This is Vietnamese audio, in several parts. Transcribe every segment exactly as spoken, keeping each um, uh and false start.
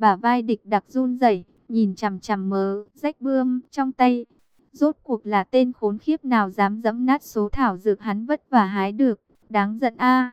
Bả vai địch đặc run rẩy, nhìn chằm chằm mớ rách bươm trong tay. Rốt cuộc là tên khốn khiếp nào dám dẫm nát số thảo dược hắn vất vả hái được, đáng giận a.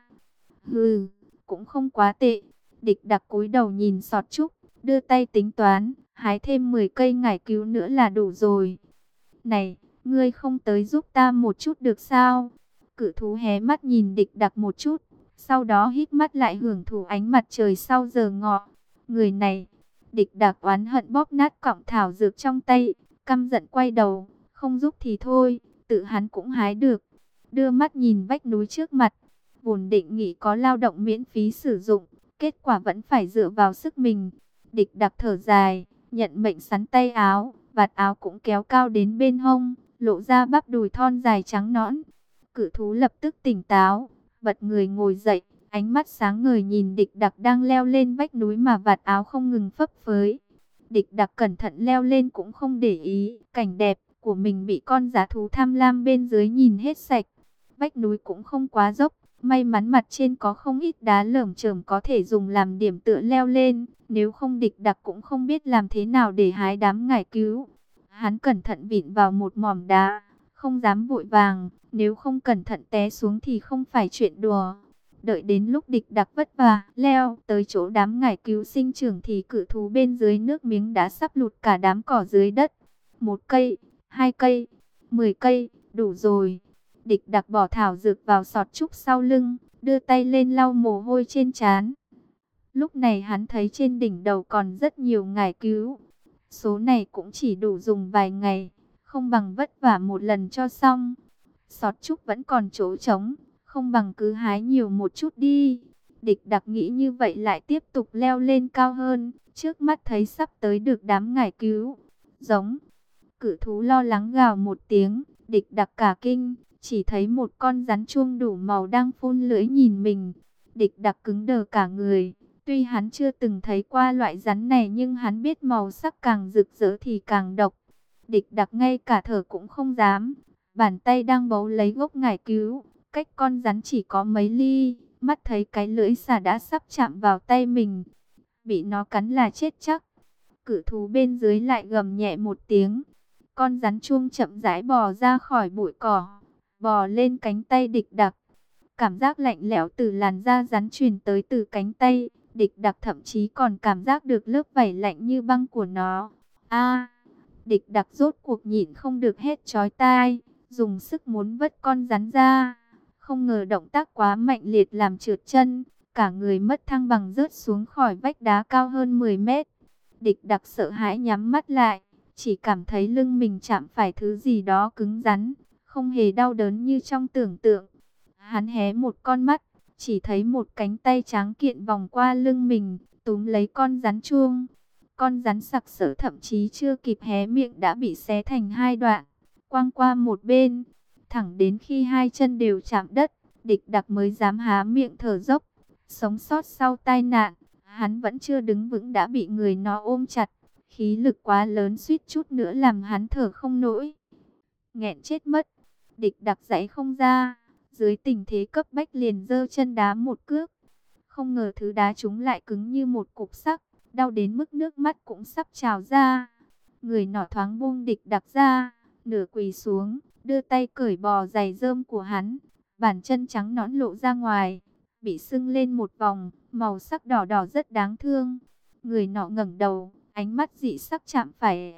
Hừ, cũng không quá tệ. Địch đặc cúi đầu nhìn Sọt Trúc, đưa tay tính toán, hái thêm mười cây ngải cứu nữa là đủ rồi. Này, ngươi không tới giúp ta một chút được sao? Cự thú hé mắt nhìn địch đặc một chút, sau đó hít mắt lại hưởng thụ ánh mặt trời sau giờ ngọ. Người này, địch đặc oán hận bóp nát cọng thảo dược trong tay, căm giận quay đầu, không giúp thì thôi, tự hắn cũng hái được. Đưa mắt nhìn vách núi trước mặt, vốn định nghĩ có lao động miễn phí sử dụng, kết quả vẫn phải dựa vào sức mình. Địch đặc thở dài, nhận mệnh sắn tay áo, vạt áo cũng kéo cao đến bên hông, lộ ra bắp đùi thon dài trắng nõn. Cự thú lập tức tỉnh táo, bật người ngồi dậy, ánh mắt sáng ngời nhìn địch đặc đang leo lên vách núi mà vạt áo không ngừng phấp phới. Địch đặc cẩn thận leo lên cũng không để ý, cảnh đẹp của mình bị con dã thú tham lam bên dưới nhìn hết sạch. Vách núi cũng không quá dốc, may mắn mặt trên có không ít đá lởm chởm có thể dùng làm điểm tựa leo lên, nếu không địch đặc cũng không biết làm thế nào để hái đám ngải cứu. Hắn cẩn thận vịn vào một mỏm đá, không dám vội vàng, nếu không cẩn thận té xuống thì không phải chuyện đùa. Đợi đến lúc địch đặc vất vả leo tới chỗ đám ngải cứu sinh trưởng thì cự thú bên dưới nước miếng đã sắp lụt cả đám cỏ dưới đất. Một cây, hai cây, mười cây, đủ rồi. Địch đặc bỏ thảo dược vào Sọt Trúc sau lưng, đưa tay lên lau mồ hôi trên trán. Lúc này hắn thấy trên đỉnh đầu còn rất nhiều ngải cứu. Số này cũng chỉ đủ dùng vài ngày, không bằng vất vả một lần cho xong. Sọt Trúc vẫn còn chỗ trống, không bằng cứ hái nhiều một chút đi. Địch đặc nghĩ như vậy lại tiếp tục leo lên cao hơn, trước mắt thấy sắp tới được đám ngải cứu. Giống, cự thú lo lắng gào một tiếng, địch đặc cả kinh, chỉ thấy một con rắn chuông đủ màu đang phun lưỡi nhìn mình. Địch đặc cứng đờ cả người, tuy hắn chưa từng thấy qua loại rắn này nhưng hắn biết màu sắc càng rực rỡ thì càng độc. Địch đặc ngay cả thở cũng không dám, bàn tay đang bấu lấy gốc ngải cứu, cách con rắn chỉ có mấy ly, mắt thấy cái lưỡi xà đã sắp chạm vào tay mình, bị nó cắn là chết chắc. Cự thú bên dưới lại gầm nhẹ một tiếng, con rắn chuông chậm rãi bò ra khỏi bụi cỏ, bò lên cánh tay địch đặc. Cảm giác lạnh lẽo từ làn da rắn truyền tới từ cánh tay, địch đặc thậm chí còn cảm giác được lớp vảy lạnh như băng của nó. A, địch đặc rốt cuộc nhịn không được hét chói tai, dùng sức muốn vứt con rắn ra. Không ngờ động tác quá mạnh liệt làm trượt chân, cả người mất thăng bằng rớt xuống khỏi vách đá cao hơn mười mét. Địch đặc sợ hãi nhắm mắt lại, chỉ cảm thấy lưng mình chạm phải thứ gì đó cứng rắn, không hề đau đớn như trong tưởng tượng. Hắn hé một con mắt, chỉ thấy một cánh tay trắng kiện vòng qua lưng mình, túm lấy con rắn chuông. Con rắn sặc sỡ thậm chí chưa kịp hé miệng đã bị xé thành hai đoạn, quăng qua một bên. Thẳng đến khi hai chân đều chạm đất, địch đặc mới dám há miệng thở dốc. Sống sót sau tai nạn, hắn vẫn chưa đứng vững đã bị người nó ôm chặt. Khí lực quá lớn suýt chút nữa làm hắn thở không nổi. Nghẹn chết mất, địch đặc giãy không ra. Dưới tình thế cấp bách liền giơ chân đá một cước. Không ngờ thứ đá trúng lại cứng như một cục sắt, đau đến mức nước mắt cũng sắp trào ra. Người nọ thoáng buông địch đặc ra, nửa quỳ xuống, đưa tay cởi bò giày rơm của hắn. Bàn chân trắng nõn lộ ra ngoài, bị sưng lên một vòng, màu sắc đỏ đỏ rất đáng thương. Người nọ ngẩng đầu, ánh mắt dị sắc chạm phải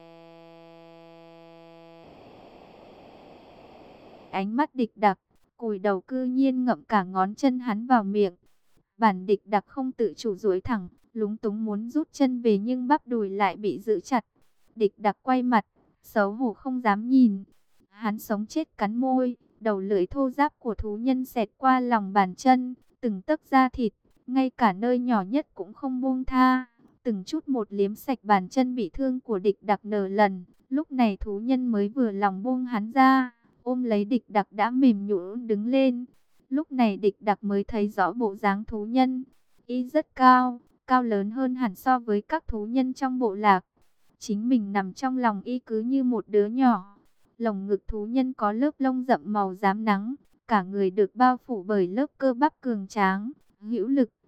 ánh mắt địch đặc, cùi đầu cư nhiên ngậm cả ngón chân hắn vào miệng. Bản địch đặc không tự chủ duỗi thẳng, lúng túng muốn rút chân về nhưng bắp đùi lại bị giữ chặt. Địch đặc quay mặt, xấu hổ không dám nhìn. Hắn sống chết cắn môi, đầu lưỡi thô ráp của thú nhân xẹt qua lòng bàn chân, từng tấc da thịt, ngay cả nơi nhỏ nhất cũng không buông tha. Từng chút một liếm sạch bàn chân bị thương của địch đặc nở lần, lúc này thú nhân mới vừa lòng buông hắn ra, ôm lấy địch đặc đã mềm nhũn đứng lên. Lúc này địch đặc mới thấy rõ bộ dáng thú nhân, y rất cao, cao lớn hơn hẳn so với các thú nhân trong bộ lạc. Chính mình nằm trong lòng y cứ như một đứa nhỏ. Lồng ngực thú nhân có lớp lông rậm màu rám nắng, cả người được bao phủ bởi lớp cơ bắp cường tráng, hữu lực.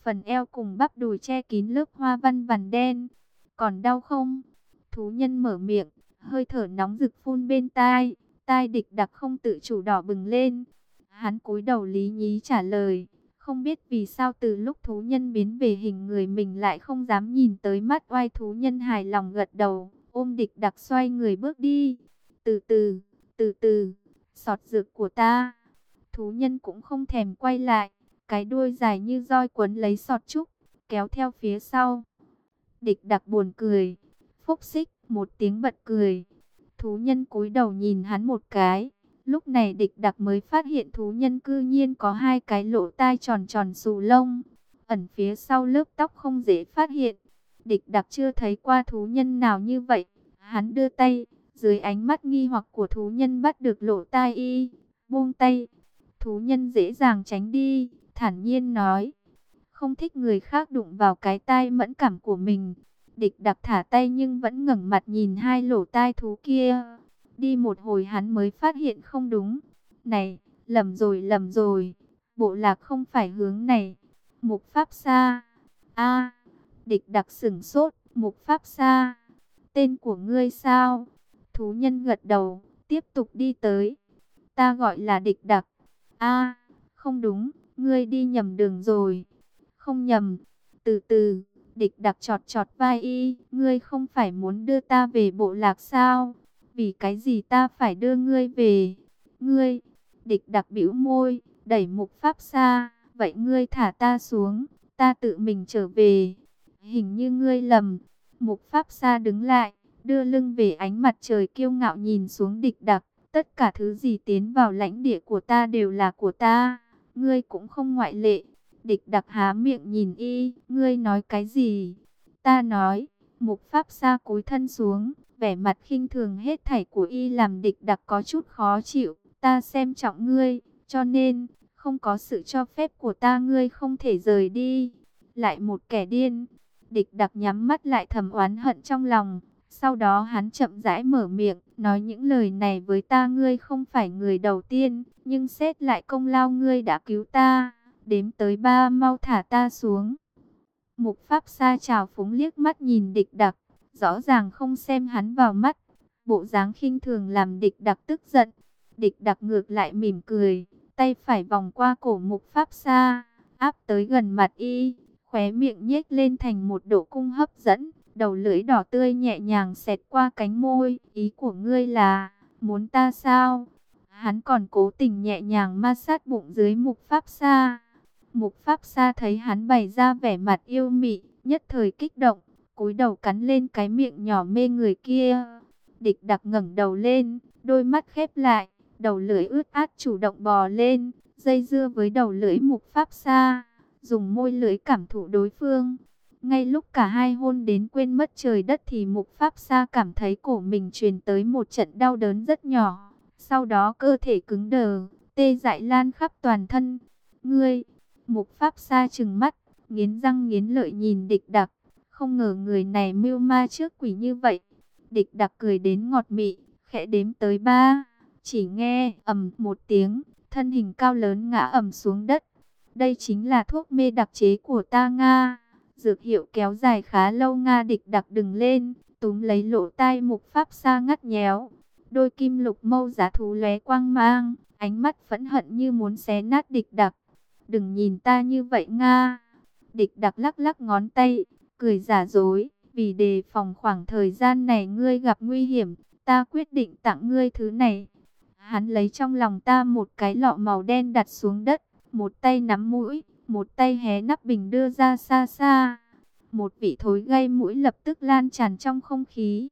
phần eo cùng bắp đùi che kín lớp hoa văn vằn đen. Còn đau không? Thú nhân mở miệng, hơi thở nóng rực phun bên tai, tai Địch Đặc không tự chủ đỏ bừng lên. Hắn cúi đầu lý nhí trả lời, không biết vì sao từ lúc thú nhân biến về hình người mình lại không dám nhìn tới mắt oai. Thú nhân hài lòng gật đầu, ôm Địch Đặc xoay người bước đi. Từ từ, từ từ, sọt dược của ta. Thú nhân cũng không thèm quay lại, cái đuôi dài như roi quấn lấy sọt trúc, kéo theo phía sau. Địch Đặc buồn cười, phốc xích, một tiếng bật cười. Thú nhân cúi đầu nhìn hắn một cái. Lúc này Địch Đặc mới phát hiện thú nhân cư nhiên có hai cái lỗ tai tròn tròn xù lông, ẩn phía sau lớp tóc không dễ phát hiện. Địch Đặc chưa thấy qua thú nhân nào như vậy. Hắn đưa tay, dưới ánh mắt nghi hoặc của thú nhân bắt được lỗ tai y, buông tay. Thú nhân dễ dàng tránh đi, thản nhiên nói, không thích người khác đụng vào cái tai mẫn cảm của mình. Địch Đặc thả tay nhưng vẫn ngẩng mặt nhìn hai lỗ tai thú kia. Đi một hồi hắn mới phát hiện không đúng. Này, lầm rồi lầm rồi, bộ lạc không phải hướng này. Mục Pháp Sa. A, Địch Đặc sửng sốt, Mục Pháp Sa, tên của ngươi sao? Thú nhân gật đầu, tiếp tục đi tới. Ta gọi là Địch Đặc. A, không đúng, ngươi đi nhầm đường rồi. Không nhầm, từ từ. Địch Đặc chọt chọt vai y, ngươi không phải muốn đưa ta về bộ lạc sao? Vì cái gì ta phải đưa ngươi về? Ngươi, Địch Đặc bĩu môi, đẩy Mục Pháp Sa, vậy ngươi thả ta xuống, ta tự mình trở về. Hình như ngươi lầm. Mục Pháp Sa đứng lại, đưa lưng về ánh mặt trời kiêu ngạo nhìn xuống Địch Đặc. Tất cả thứ gì tiến vào lãnh địa của ta đều là của ta, ngươi cũng không ngoại lệ. Địch Đặc há miệng nhìn y, ngươi nói cái gì? Ta nói. Mục Pháp Sa cúi thân xuống, vẻ mặt khinh thường hết thảy của y làm Địch Đặc có chút khó chịu. Ta xem trọng ngươi, cho nên không có sự cho phép của ta ngươi không thể rời đi. Lại một kẻ điên. Địch Đặc nhắm mắt lại thầm oán hận trong lòng. Sau đó hắn chậm rãi mở miệng, nói những lời này với ta. Ngươi không phải người đầu tiên, nhưng xét lại công lao ngươi đã cứu ta. Đếm tới ba mau thả ta xuống. Mục Pháp Sa trào phúng liếc mắt nhìn Địch Đặc, rõ ràng không xem hắn vào mắt. Bộ dáng khinh thường làm Địch Đặc tức giận. Địch Đặc ngược lại mỉm cười, tay phải vòng qua cổ Mục Pháp Sa, áp tới gần mặt y, khóe miệng nhếch lên thành một độ cung hấp dẫn. Đầu lưỡi đỏ tươi nhẹ nhàng xẹt qua cánh môi. Ý của ngươi là, muốn ta sao? Hắn còn cố tình nhẹ nhàng ma sát bụng dưới Mục Pháp Sa. Mục Pháp Sa thấy hắn bày ra vẻ mặt yêu mị, nhất thời kích động, cúi đầu cắn lên cái miệng nhỏ mê người kia. Địch Đặc ngẩng đầu lên, đôi mắt khép lại, đầu lưỡi ướt át chủ động bò lên, dây dưa với đầu lưỡi Mục Pháp Sa, dùng môi lưỡi cảm thụ đối phương. Ngay lúc cả hai hôn đến quên mất trời đất thì Mục Pháp Sa cảm thấy cổ mình truyền tới một trận đau đớn rất nhỏ. Sau đó cơ thể cứng đờ, tê dại lan khắp toàn thân. Ngươi! Mục Pháp Sa trừng mắt, nghiến răng nghiến lợi nhìn Địch Đặc. Không ngờ người này mưu ma trước quỷ như vậy. Địch Đặc cười đến ngọt mị, khẽ đếm tới ba. Chỉ nghe ầm một tiếng, thân hình cao lớn ngã ầm xuống đất. Đây chính là thuốc mê đặc chế của ta Nga. Dược hiệu kéo dài khá lâu Nga. Địch Đặc đừng lên, túm lấy lỗ tai Mục Pháp Sa ngắt nhéo. Đôi kim lục mâu giá thú lóe quang mang, ánh mắt phẫn hận như muốn xé nát Địch Đặc. Đừng nhìn ta như vậy Nga. Địch Đặc lắc lắc ngón tay, cười giả dối. Vì đề phòng khoảng thời gian này ngươi gặp nguy hiểm, ta quyết định tặng ngươi thứ này. Hắn lấy trong lòng ta một cái lọ màu đen đặt xuống đất, một tay nắm mũi, một tay hé nắp bình đưa ra xa xa. Một vị thối gây mũi lập tức lan tràn trong không khí.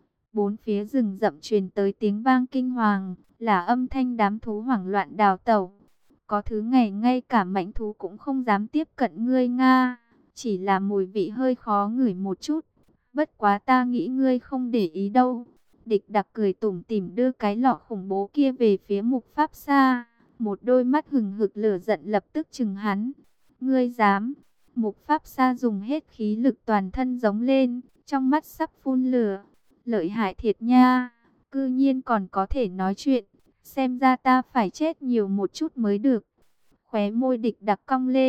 Bốn phía rừng rậm truyền tới tiếng vang kinh hoàng, là âm thanh đám thú hoảng loạn đào tẩu. Có thứ ngày ngay cả mãnh thú cũng không dám tiếp cận ngươi Nga. Chỉ là mùi vị hơi khó ngửi một chút. Bất quá ta nghĩ ngươi không để ý đâu. Địch Đặc cười tủm tỉm đưa cái lọ khủng bố kia về phía Mục Pháp Sa. Một đôi mắt hừng hực lửa giận lập tức trừng hắn. Ngươi dám? Mục Pháp Sa dùng hết khí lực toàn thân giống lên, trong mắt sắp phun lửa. Lợi hại thiệt nha, cư nhiên còn có thể nói chuyện. Xem ra ta phải chết nhiều một chút mới được. Khóe môi Địch Đặc cong lên,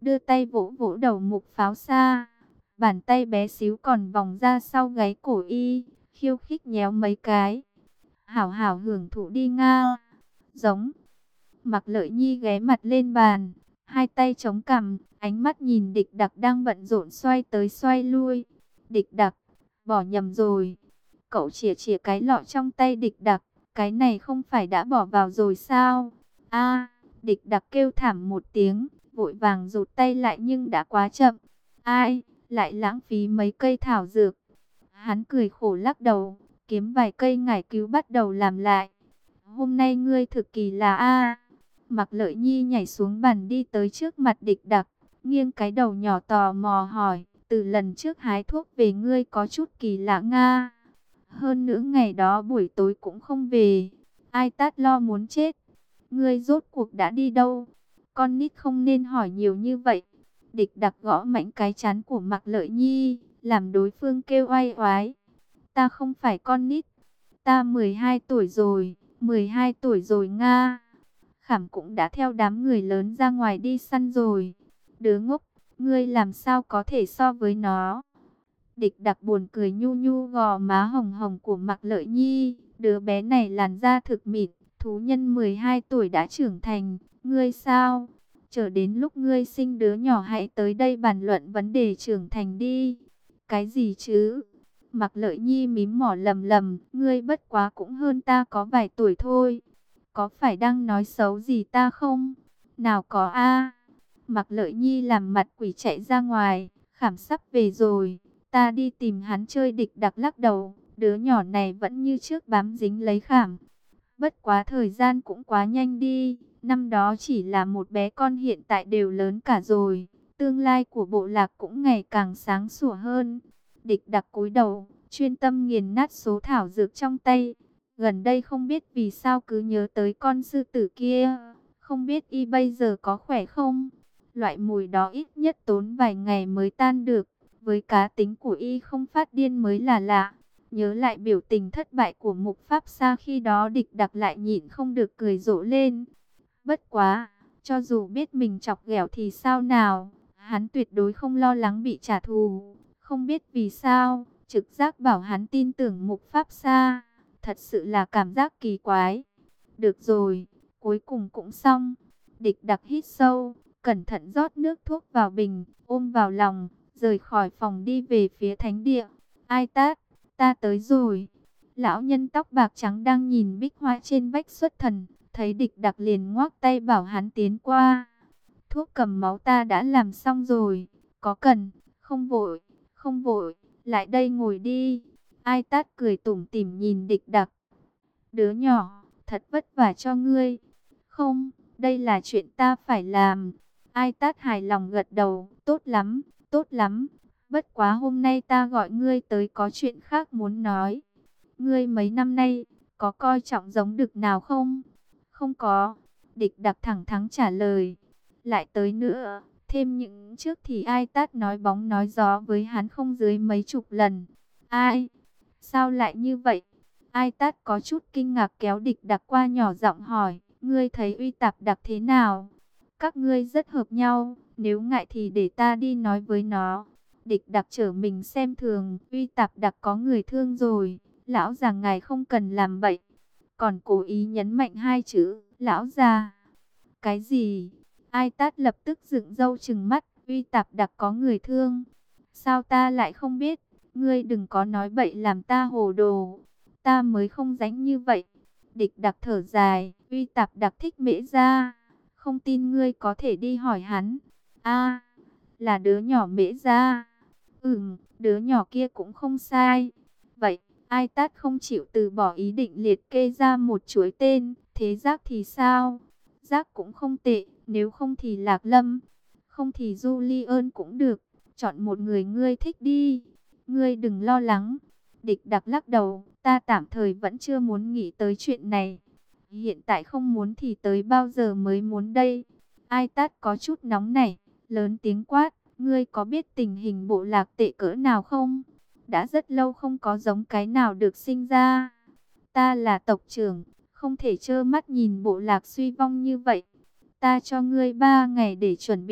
đưa tay vỗ vỗ đầu Mục Pháo Sa. Bàn tay bé xíu còn vòng ra sau gáy cổ y, khiêu khích nhéo mấy cái. Hảo hảo hưởng thụ đi Nga. Giống. Mạc Lợi Nhi ghé mặt lên bàn, hai tay chống cằm, ánh mắt nhìn Địch Đặc đang bận rộn xoay tới xoay lui. Địch Đặc, bỏ nhầm rồi. Cậu chìa chìa cái lọ trong tay Địch Đặc, cái này không phải đã bỏ vào rồi sao? A, Địch Đặc kêu thảm một tiếng, vội vàng rụt tay lại nhưng đã quá chậm. Ai, lại lãng phí mấy cây thảo dược. Hắn cười khổ lắc đầu, kiếm vài cây ngải cứu bắt đầu làm lại. Hôm nay ngươi thực kỳ là a. Mạc Lợi Nhi nhảy xuống bàn đi tới trước mặt Địch Đặc, nghiêng cái đầu nhỏ tò mò hỏi, từ lần trước hái thuốc về ngươi có chút kỳ lạ Nga. Hơn nữa ngày đó buổi tối cũng không về, ai tát lo muốn chết. Ngươi rốt cuộc đã đi đâu? Con nít không nên hỏi nhiều như vậy. Địch Đặc gõ mạnh cái trán của Mạc Lợi Nhi, làm đối phương kêu oai oái. Ta không phải con nít, ta mười hai tuổi rồi, mười hai tuổi rồi Nga. Khảm cũng đã theo đám người lớn ra ngoài đi săn rồi. Đứa ngốc, ngươi làm sao có thể so với nó? Địch Đặc buồn cười nhu nhu gò má hồng hồng của Mạc Lợi Nhi. Đứa bé này làn da thực mịn, thú nhân mười hai tuổi đã trưởng thành. Ngươi sao? Chờ đến lúc ngươi sinh đứa nhỏ hãy tới đây bàn luận vấn đề trưởng thành đi. Cái gì chứ? Mạc Lợi Nhi mím mỏ lầm lầm. Ngươi bất quá cũng hơn ta có vài tuổi thôi. Có phải đang nói xấu gì ta không? Nào có a. Mạc Lợi Nhi làm mặt quỷ chạy ra ngoài. Khảm sắp về rồi, ta đi tìm hắn chơi. Địch Đặc lắc đầu, đứa nhỏ này vẫn như trước bám dính lấy Khảm. Bất quá thời gian cũng quá nhanh đi, năm đó chỉ là một bé con, hiện tại đều lớn cả rồi. Tương lai của bộ lạc cũng ngày càng sáng sủa hơn. Địch Đặc cúi đầu, chuyên tâm nghiền nát số thảo dược trong tay. Gần đây không biết vì sao cứ nhớ tới con sư tử kia, không biết y bây giờ có khỏe không? Loại mùi đó ít nhất tốn vài ngày mới tan được, với cá tính của y không phát điên mới là lạ. Nhớ lại biểu tình thất bại của Mục Pháp Sa khi đó, Địch Đặc lại nhịn không được cười rộ lên. Bất quá, cho dù biết mình chọc ghẹo thì sao nào, hắn tuyệt đối không lo lắng bị trả thù. Không biết vì sao, trực giác bảo hắn tin tưởng Mục Pháp Sa. Thật sự là cảm giác kỳ quái. Được rồi, cuối cùng cũng xong. Địch Đặc hít sâu, cẩn thận rót nước thuốc vào bình, ôm vào lòng, rời khỏi phòng đi về phía thánh địa. Ai tát, ta tới rồi. Lão nhân tóc bạc trắng đang nhìn bích hoa trên vách xuất thần, thấy Địch Đặc liền ngoác tay bảo hắn tiến qua. Thuốc cầm máu ta đã làm xong rồi, có cần? Không vội, không vội, lại đây ngồi đi. Ai tát cười tủm tỉm nhìn Địch Đặc. Đứa nhỏ, thật vất vả cho ngươi. Không, đây là chuyện ta phải làm. Ai tát hài lòng gật đầu, tốt lắm, tốt lắm. Bất quá hôm nay ta gọi ngươi tới có chuyện khác muốn nói. Ngươi mấy năm nay, có coi trọng giống đực nào không? Không có. Địch Đặc thẳng thắn trả lời. Lại tới nữa, thêm những trước thì ai tát nói bóng nói gió với hắn không dưới mấy chục lần. Ai? Sao lại như vậy? Ai tát có chút kinh ngạc kéo Địch Đặc qua nhỏ giọng hỏi. Ngươi thấy Uy Tạp Đặc thế nào? Các ngươi rất hợp nhau, nếu ngại thì để ta đi nói với nó. Địch Đặc trở mình xem thường, Uy Tạp Đặc có người thương rồi, lão già ngài không cần làm bậy. Còn cố ý nhấn mạnh hai chữ, lão già. Cái gì? Ai tát lập tức dựng râu trừng mắt, Uy Tạp Đặc có người thương. Sao ta lại không biết? Ngươi đừng có nói bậy làm ta hồ đồ. Ta mới không rảnh như vậy. Địch Đặc thở dài, Uy Tạp Đặc thích Mễ Gia. Không tin ngươi có thể đi hỏi hắn. A, là đứa nhỏ Mễ Gia. Ừm, đứa nhỏ kia cũng không sai. Vậy, Ai Tát không chịu từ bỏ ý định liệt kê ra một chuỗi tên. Thế Giác thì sao? Giác cũng không tệ, nếu không thì Lạc Lâm. Không thì Julian cũng được. Chọn một người ngươi thích đi. Ngươi đừng lo lắng. Địch Đặc lắc đầu, ta tạm thời vẫn chưa muốn nghĩ tới chuyện này. Hiện tại không muốn thì tới bao giờ mới muốn đây? Ai Tát có chút nóng nảy, lớn tiếng quát, ngươi có biết tình hình bộ lạc tệ cỡ nào không? Đã rất lâu không có giống cái nào được sinh ra. Ta là tộc trưởng, không thể trơ mắt nhìn bộ lạc suy vong như vậy. Ta cho ngươi ba ngày để chuẩn bị,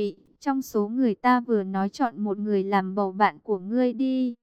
Trong số người ta vừa nói chọn một người làm bầu bạn của ngươi đi.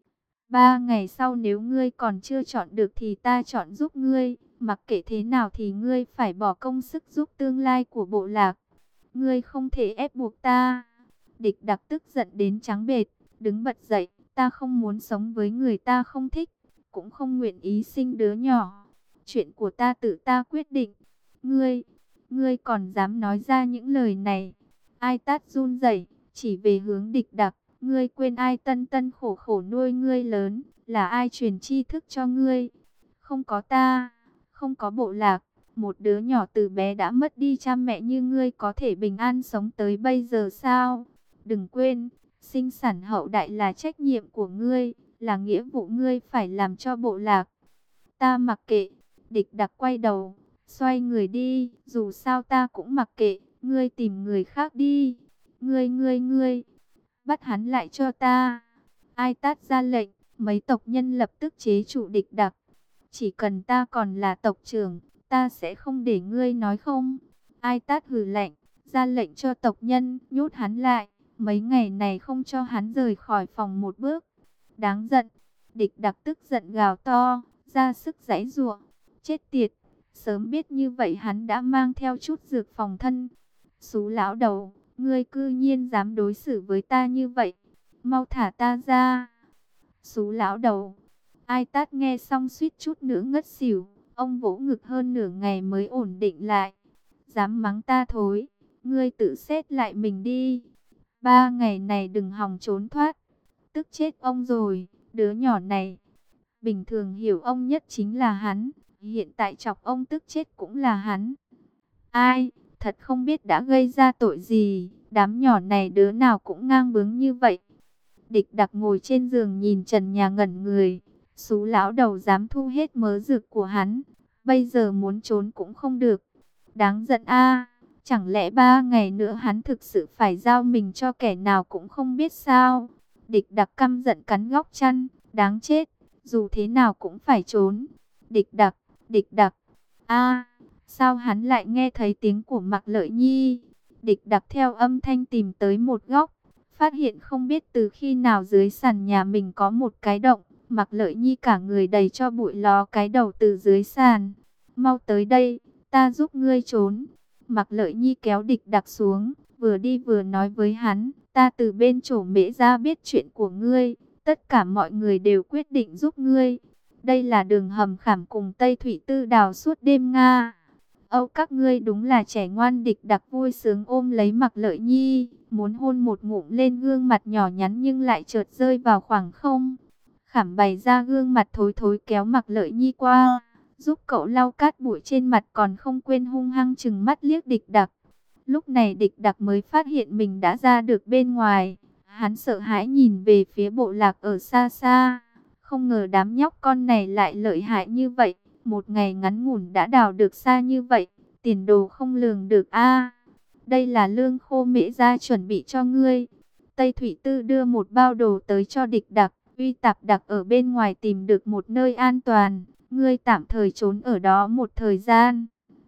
Ba ngày sau nếu ngươi còn chưa chọn được thì ta chọn giúp ngươi. Mặc kệ thế nào thì ngươi phải bỏ công sức giúp tương lai của bộ lạc. Ngươi không thể ép buộc ta. Địch Đặc tức giận đến trắng bệch, đứng bật dậy. Ta không muốn sống với người ta không thích, cũng không nguyện ý sinh đứa nhỏ. Chuyện của ta tự ta quyết định. Ngươi, ngươi còn dám nói ra những lời này? Ai Tát run rẩy, chỉ về hướng Địch Đặc. Ngươi quên ai tân tân khổ khổ nuôi ngươi lớn, là ai truyền tri thức cho ngươi? Không có ta, không có bộ lạc, một đứa nhỏ từ bé đã mất đi cha mẹ như ngươi có thể bình an sống tới bây giờ sao? Đừng quên, sinh sản hậu đại là trách nhiệm của ngươi, là nghĩa vụ ngươi phải làm cho bộ lạc. Ta mặc kệ. Địch Đặc quay đầu, xoay người đi, dù sao ta cũng mặc kệ, ngươi tìm người khác đi. Ngươi ngươi ngươi, bắt hắn lại cho ta. Ai Tát ra lệnh, mấy tộc nhân lập tức chế trụ Địch Đặc. Chỉ cần ta còn là tộc trưởng, ta sẽ không để ngươi nói không. Ai Tát hừ lạnh, ra lệnh cho tộc nhân, nhốt hắn lại. Mấy ngày này không cho hắn rời khỏi phòng một bước. Đáng giận. Địch Đặc tức giận gào to, ra sức giãy giụa. Chết tiệt, sớm biết như vậy hắn đã mang theo chút dược phòng thân. Xú lão đầu, ngươi cư nhiên dám đối xử với ta như vậy. Mau thả ta ra. Xú lão đầu. Ai Tát nghe xong suýt chút nữa ngất xỉu. Ông vỗ ngực hơn nửa ngày mới ổn định lại. Dám mắng ta thối, ngươi tự xét lại mình đi. Ba ngày này đừng hòng trốn thoát. Tức chết ông rồi, đứa nhỏ này. Bình thường hiểu ông nhất chính là hắn. Hiện tại chọc ông tức chết cũng là hắn. Ai, thật không biết đã gây ra tội gì. Đám nhỏ này đứa nào cũng ngang bướng như vậy. Địch Đặc ngồi trên giường nhìn trần nhà ngẩn người. Xú lão đầu dám thu hết mớ dược của hắn. Bây giờ muốn trốn cũng không được. Đáng giận a. Chẳng lẽ ba ngày nữa hắn thực sự phải giao mình cho kẻ nào cũng không biết sao? Địch Đặc căm giận cắn góc chăn. Đáng chết, dù thế nào cũng phải trốn. Địch Đặc, Địch Đặc. A, sao hắn lại nghe thấy tiếng của Mạc Lợi Nhi? Địch Đặc theo âm thanh tìm tới một góc. Phát hiện không biết từ khi nào dưới sàn nhà mình có một cái động. Mạc Lợi Nhi cả người đầy cho bụi ló cái đầu từ dưới sàn. Mau tới đây, ta giúp ngươi trốn. Mạc Lợi Nhi kéo Địch Đặc xuống, vừa đi vừa nói với hắn, ta từ bên chỗ mễ ra biết chuyện của ngươi, tất cả mọi người đều quyết định giúp ngươi. Đây là đường hầm khảm cùng Tây Thủy Tư đào suốt đêm Nga. Âu các ngươi đúng là trẻ ngoan. Địch Đặc vui sướng ôm lấy Mạc Lợi Nhi, muốn hôn một ngụm lên gương mặt nhỏ nhắn nhưng lại chợt rơi vào khoảng không. Khảm bày ra gương mặt thối thối kéo Mạc Lợi Nhi qua, giúp cậu lau cát bụi trên mặt còn không quên hung hăng chừng mắt liếc Địch Đặc. Lúc này Địch Đặc mới phát hiện mình đã ra được bên ngoài. Hắn sợ hãi nhìn về phía bộ lạc ở xa xa. Không ngờ đám nhóc con này lại lợi hại như vậy. Một ngày ngắn ngủn đã đào được xa như vậy. Tiền đồ không lường được a. Đây là lương khô mễ gia chuẩn bị cho ngươi. Tây Thủy Tư đưa một bao đồ tới cho Địch Đặc. Uy Tạp Đặc ở bên ngoài tìm được một nơi an toàn. Ngươi tạm thời trốn ở đó một thời gian.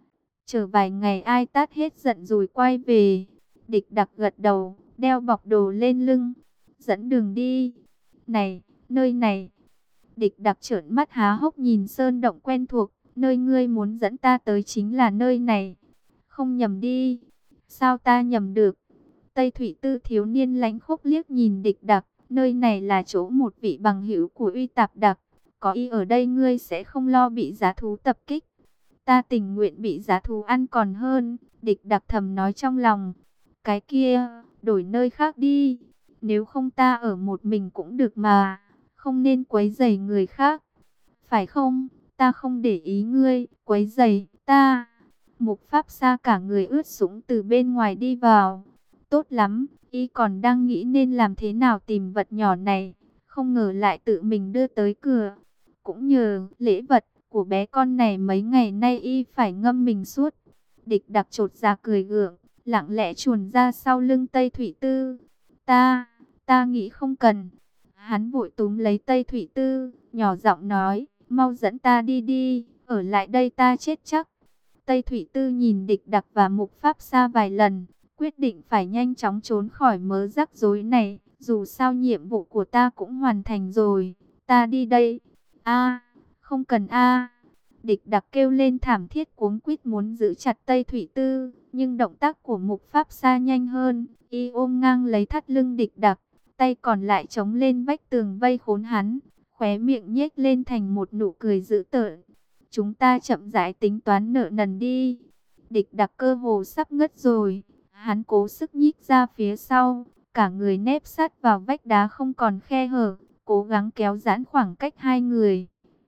Chờ vài ngày Ai Tát hết giận rồi quay về. Địch Đặc gật đầu, đeo bọc đồ lên lưng. Dẫn đường đi. Này, nơi này. Địch Đặc trợn mắt há hốc nhìn sơn động quen thuộc. Nơi ngươi muốn dẫn ta tới chính là nơi này. Không nhầm đi. Sao ta nhầm được? Tây Thủy Tư thiếu niên lánh khúc liếc nhìn Địch Đặc. Nơi này là chỗ một vị bằng hữu của Uy Tạp Đặc. Có y ở đây ngươi sẽ không lo bị giá thú tập kích. Ta tình nguyện bị giá thú ăn còn hơn. Địch Đặc thầm nói trong lòng. Cái kia, đổi nơi khác đi. Nếu không ta ở một mình cũng được mà. Không nên quấy rầy người khác. Phải không? Ta không để ý ngươi quấy rầy ta. Mục Pháp Sa cả người ướt sũng từ bên ngoài đi vào. Tốt lắm, y còn đang nghĩ nên làm thế nào tìm vật nhỏ này. Không ngờ lại tự mình đưa tới cửa. Cũng nhờ lễ vật của bé con này mấy ngày nay y phải ngâm mình suốt. Địch Đặc chột dạ cười gượng, lặng lẽ chuồn ra sau lưng Tây Thủy Tư. Ta, ta nghĩ không cần. Hắn vội túm lấy Tây Thủy Tư, nhỏ giọng nói, mau dẫn ta đi đi, ở lại đây ta chết chắc. Tây Thủy Tư nhìn Địch Đặc và Mục Pháp Sa vài lần, quyết định phải nhanh chóng trốn khỏi mớ rắc rối này. Dù sao nhiệm vụ của ta cũng hoàn thành rồi, ta đi đây. A, không cần a. Địch Đặc kêu lên thảm thiết, cuống quýt muốn giữ chặt Tây Thủy Tư, nhưng động tác của Mục Pháp Sa nhanh hơn, y ôm ngang lấy thắt lưng Địch Đặc, tay còn lại chống lên vách tường vây khốn hắn, khóe miệng nhếch lên thành một nụ cười dữ tợn. Chúng ta chậm rãi tính toán nợ nần đi. Địch Đặc cơ hồ sắp ngất rồi, hắn cố sức nhích ra phía sau, cả người nép sát vào vách đá không còn khe hở, cố gắng kéo giãn khoảng cách hai người.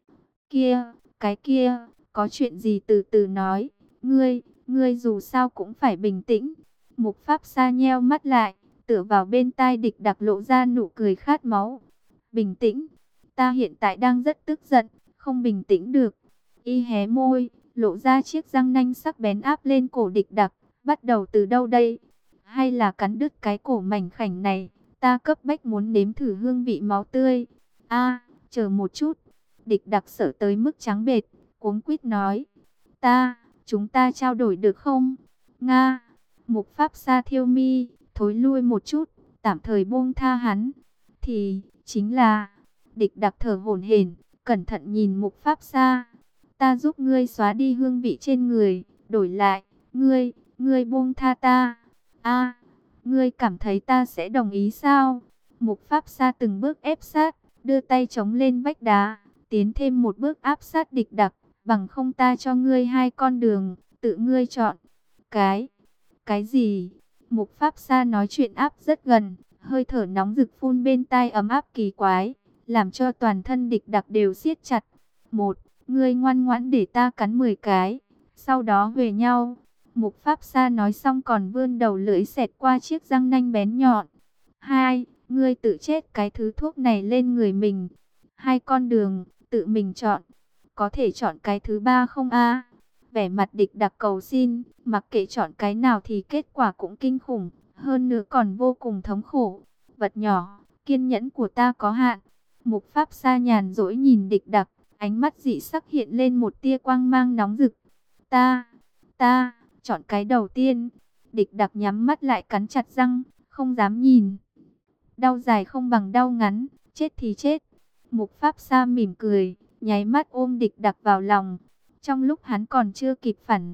Kia, cái kia, có chuyện gì từ từ nói, ngươi, ngươi dù sao cũng phải bình tĩnh. Mục Pháp Sa nheo mắt lại, tựa vào bên tai Địch Đặc lộ ra nụ cười khát máu. Bình tĩnh, ta hiện tại đang rất tức giận, không bình tĩnh được. Y hé môi, lộ ra chiếc răng nanh sắc bén áp lên cổ Địch Đặc. Bắt đầu từ đâu đây? Hay là cắn đứt cái cổ mảnh khảnh này? Ta cấp bách muốn nếm thử hương vị máu tươi. A, chờ một chút. Địch Đặc sợ tới mức trắng bệch, cuống quýt nói. Ta, chúng ta trao đổi được không? Nga. Mục Pháp Sa thiêu mi, thối lui một chút, tạm thời buông tha hắn. Thì, chính là... Địch Đặc thở hổn hển, cẩn thận nhìn Mục Pháp Sa. Ta giúp ngươi xóa đi hương vị trên người, đổi lại, ngươi, ngươi buông tha ta. A, ngươi cảm thấy ta sẽ đồng ý sao? Mục Pháp Sa từng bước ép sát, đưa tay chống lên vách đá, tiến thêm một bước áp sát Địch Đặc, bằng không ta cho ngươi hai con đường, tự ngươi chọn. Cái, cái gì? Mục Pháp Sa nói chuyện áp rất gần, hơi thở nóng rực phun bên tai ấm áp kỳ quái, làm cho toàn thân Địch Đặc đều siết chặt. Một, ngươi ngoan ngoãn để ta cắn mười cái, sau đó về nhau. Mục Pháp Sa nói xong còn vươn đầu lưỡi xẹt qua chiếc răng nanh bén nhọn. Hai, ngươi tự chết cái thứ thuốc này lên người mình. Hai con đường, tự mình chọn. Có thể chọn cái thứ ba không a? Vẻ mặt Địch Đặc cầu xin, mặc kệ chọn cái nào thì kết quả cũng kinh khủng, hơn nữa còn vô cùng thống khổ. Vật nhỏ, kiên nhẫn của ta có hạn. Mục Pháp Sa nhàn rỗi nhìn Địch Đặc, ánh mắt dị sắc hiện lên một tia quang mang nóng rực. Ta, ta, chọn cái đầu tiên. Địch Đặc nhắm mắt lại cắn chặt răng, không dám nhìn. Đau dài không bằng đau ngắn, chết thì chết. Mục Pháp Sa mỉm cười, nháy mắt ôm Địch Đặc vào lòng. Trong lúc hắn còn chưa kịp phản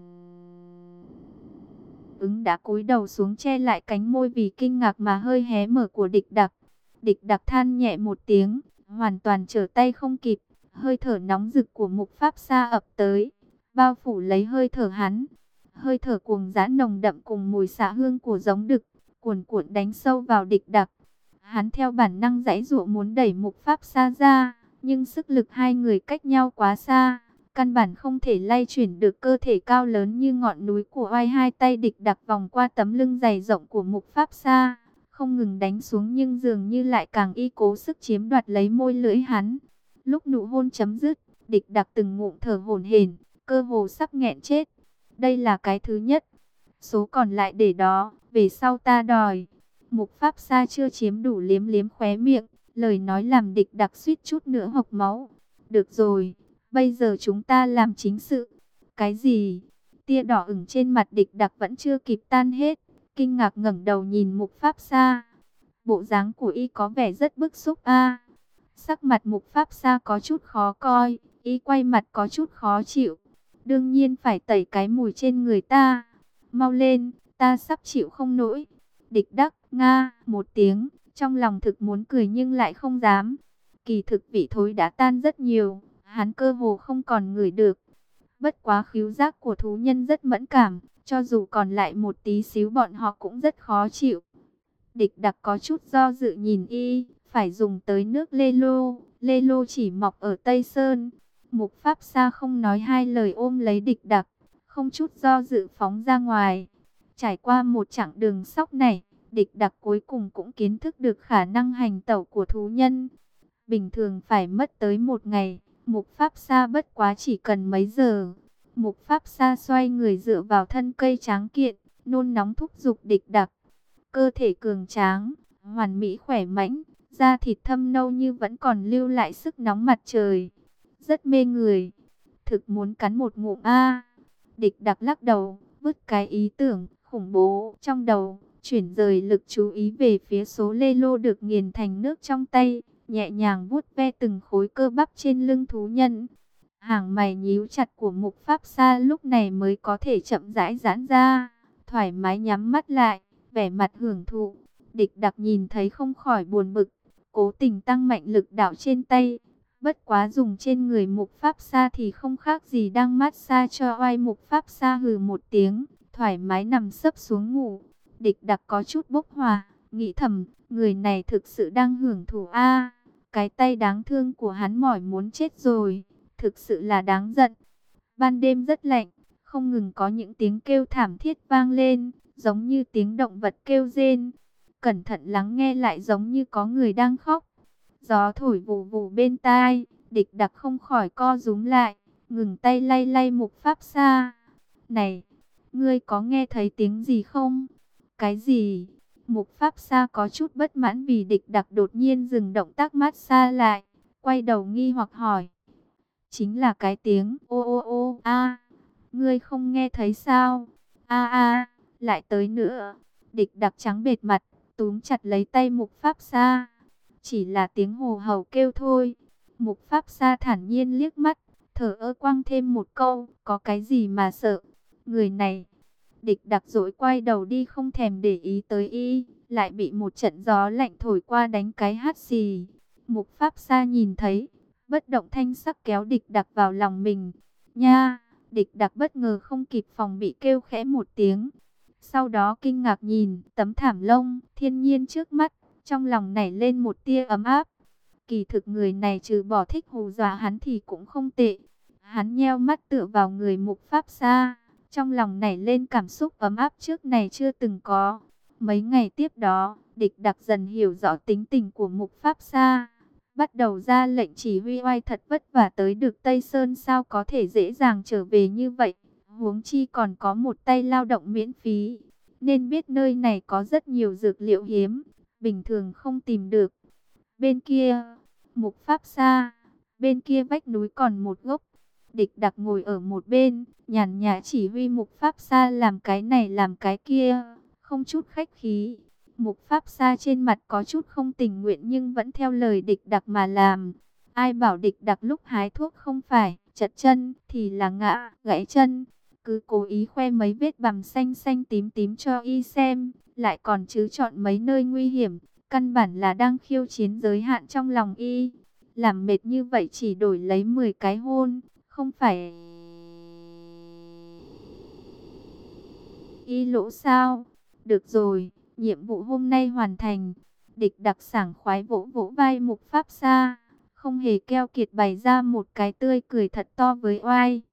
ứng đã cúi đầu xuống che lại cánh môi vì kinh ngạc mà hơi hé mở của Địch Đặc. Địch Đặc than nhẹ một tiếng, hoàn toàn trở tay không kịp. Hơi thở nóng rực của Mục Pháp Sa ập tới, bao phủ lấy hơi thở hắn. Hơi thở cuồng dã nồng đậm cùng mùi xạ hương của giống đực, cuồn cuộn đánh sâu vào Địch Đặc. Hắn theo bản năng giãy giụa muốn đẩy Mục Pháp Sa ra, nhưng sức lực hai người cách nhau quá xa, căn bản không thể lay chuyển được cơ thể cao lớn như ngọn núi của oai. Hai tay Địch Đặc vòng qua tấm lưng dày rộng của Mục Pháp Sa, không ngừng đánh xuống nhưng dường như lại càng y cố sức chiếm đoạt lấy môi lưỡi hắn. Lúc nụ hôn chấm dứt, Địch Đặc từng ngụm thở hổn hển, cơ hồ sắp nghẹn chết. Đây là cái thứ nhất, số còn lại để đó, về sau ta đòi. Mục Pháp Sa chưa chiếm đủ liếm liếm khóe miệng, lời nói làm Địch Đặc suýt chút nữa hộc máu. Được rồi, bây giờ chúng ta làm chính sự. Cái gì? Tia đỏ ửng trên mặt Địch Đặc vẫn chưa kịp tan hết, kinh ngạc ngẩng đầu nhìn Mục Pháp Sa. Bộ dáng của y có vẻ rất bức xúc a. Sắc mặt Mục Pháp Sa có chút khó coi, y quay mặt có chút khó chịu. Đương nhiên phải tẩy cái mùi trên người ta. Mau lên, ta sắp chịu không nổi. Địch Đắc nga một tiếng, trong lòng thực muốn cười nhưng lại không dám. Kỳ thực vị thối đã tan rất nhiều, hắn cơ hồ không còn ngửi được. Bất quá khứu giác của thú nhân rất mẫn cảm, cho dù còn lại một tí xíu bọn họ cũng rất khó chịu. Địch Đặc có chút do dự nhìn y, phải dùng tới nước lê lô. Lê lô chỉ mọc ở Tây Sơn. Mục Pháp Sa không nói hai lời ôm lấy Địch Đặc, không chút do dự phóng ra ngoài. Trải qua một chặng đường sóc này, Địch Đặc cuối cùng cũng kiến thức được khả năng hành tẩu của thú nhân. Bình thường phải mất tới một ngày, Mục Pháp Sa bất quá chỉ cần mấy giờ. Mục Pháp Sa xoay người dựa vào thân cây tráng kiện, nôn nóng thúc giục Địch Đặc. Cơ thể cường tráng, hoàn mỹ khỏe mãnh, da thịt thâm nâu như vẫn còn lưu lại sức nóng mặt trời. Rất mê người. Thực muốn cắn một ngụm a. Địch Đặc lắc đầu, vứt cái ý tưởng, khủng bố trong đầu, chuyển rời lực chú ý về phía số lê lô được nghiền thành nước trong tay, nhẹ nhàng vuốt ve từng khối cơ bắp trên lưng thú nhân. Hàng mày nhíu chặt của Mục Pháp Sa lúc này mới có thể chậm rãi giãn ra, thoải mái nhắm mắt lại, vẻ mặt hưởng thụ. Địch Đặc nhìn thấy không khỏi buồn bực, cố tình tăng mạnh lực đạo trên tay. Bất quá dùng trên người Mục Pháp Sa thì không khác gì đang mát xa cho oai. Mục Pháp Sa hừ một tiếng, thoải mái nằm sấp xuống ngủ. Địch Đặc có chút bốc hỏa, nghĩ thầm, người này thực sự đang hưởng thụ a. Cái tay đáng thương của hắn mỏi muốn chết rồi, thực sự là đáng giận. Ban đêm rất lạnh, không ngừng có những tiếng kêu thảm thiết vang lên, giống như tiếng động vật kêu rên. Cẩn thận lắng nghe lại giống như có người đang khóc. Gió thổi vù vù bên tai, Địch Đặc không khỏi co rúm lại, ngừng tay lay lay Mục Pháp Sa. Này, ngươi có nghe thấy tiếng gì không? Cái gì? Mục Pháp Sa có chút bất mãn vì Địch Đặc đột nhiên dừng động tác mát xa lại, quay đầu nghi hoặc hỏi. Chính là cái tiếng ô ô ô a, ngươi không nghe thấy sao? A a, lại tới nữa. Địch Đặc trắng bệch mặt, túm chặt lấy tay Mục Pháp Sa. Chỉ là tiếng hồ hầu kêu thôi. Mục Pháp Sa thản nhiên liếc mắt, thở ơ quăng thêm một câu, có cái gì mà sợ? Người này. Địch Đặc dỗi quay đầu đi không thèm để ý tới y, lại bị một trận gió lạnh thổi qua đánh cái hắt xì. Mục Pháp Sa nhìn thấy, bất động thanh sắc kéo Địch Đặc vào lòng mình. Nha, Địch Đặc bất ngờ không kịp phòng bị kêu khẽ một tiếng. Sau đó kinh ngạc nhìn tấm thảm lông thiên nhiên trước mắt, trong lòng nảy lên một tia ấm áp. Kỳ thực người này trừ bỏ thích hù dọa hắn thì cũng không tệ. Hắn nheo mắt tựa vào người Mục Pháp Sa, trong lòng nảy lên cảm xúc ấm áp trước này chưa từng có. Mấy ngày tiếp đó, Địch Đặc dần hiểu rõ tính tình của Mục Pháp Sa, bắt đầu ra lệnh chỉ huy oai thật vất vả tới được Tây Sơn, sao có thể dễ dàng trở về như vậy. Huống chi còn có một tay lao động miễn phí, nên biết nơi này có rất nhiều dược liệu hiếm, bình thường không tìm được. Bên kia, Mục Pháp Sa, bên kia vách núi còn một gốc. Địch Đặc ngồi ở một bên, nhàn nhã chỉ huy Mục Pháp Sa làm cái này làm cái kia, không chút khách khí. Mục Pháp Sa trên mặt có chút không tình nguyện nhưng vẫn theo lời Địch Đặc mà làm. Ai bảo Địch Đặc lúc hái thuốc không phải chật chân thì là ngã, gãy chân. Cứ cố ý khoe mấy vết bầm xanh xanh tím tím cho y xem, lại còn chứ chọn mấy nơi nguy hiểm. Căn bản là đang khiêu chiến giới hạn trong lòng y. Làm mệt như vậy chỉ đổi lấy mười cái hôn, không phải y lỗ sao? Được rồi, nhiệm vụ hôm nay hoàn thành. Địch Đặc sảng khoái vỗ vỗ vai Mục Pháp Sa, không hề keo kiệt bày ra một cái tươi cười thật to với oai.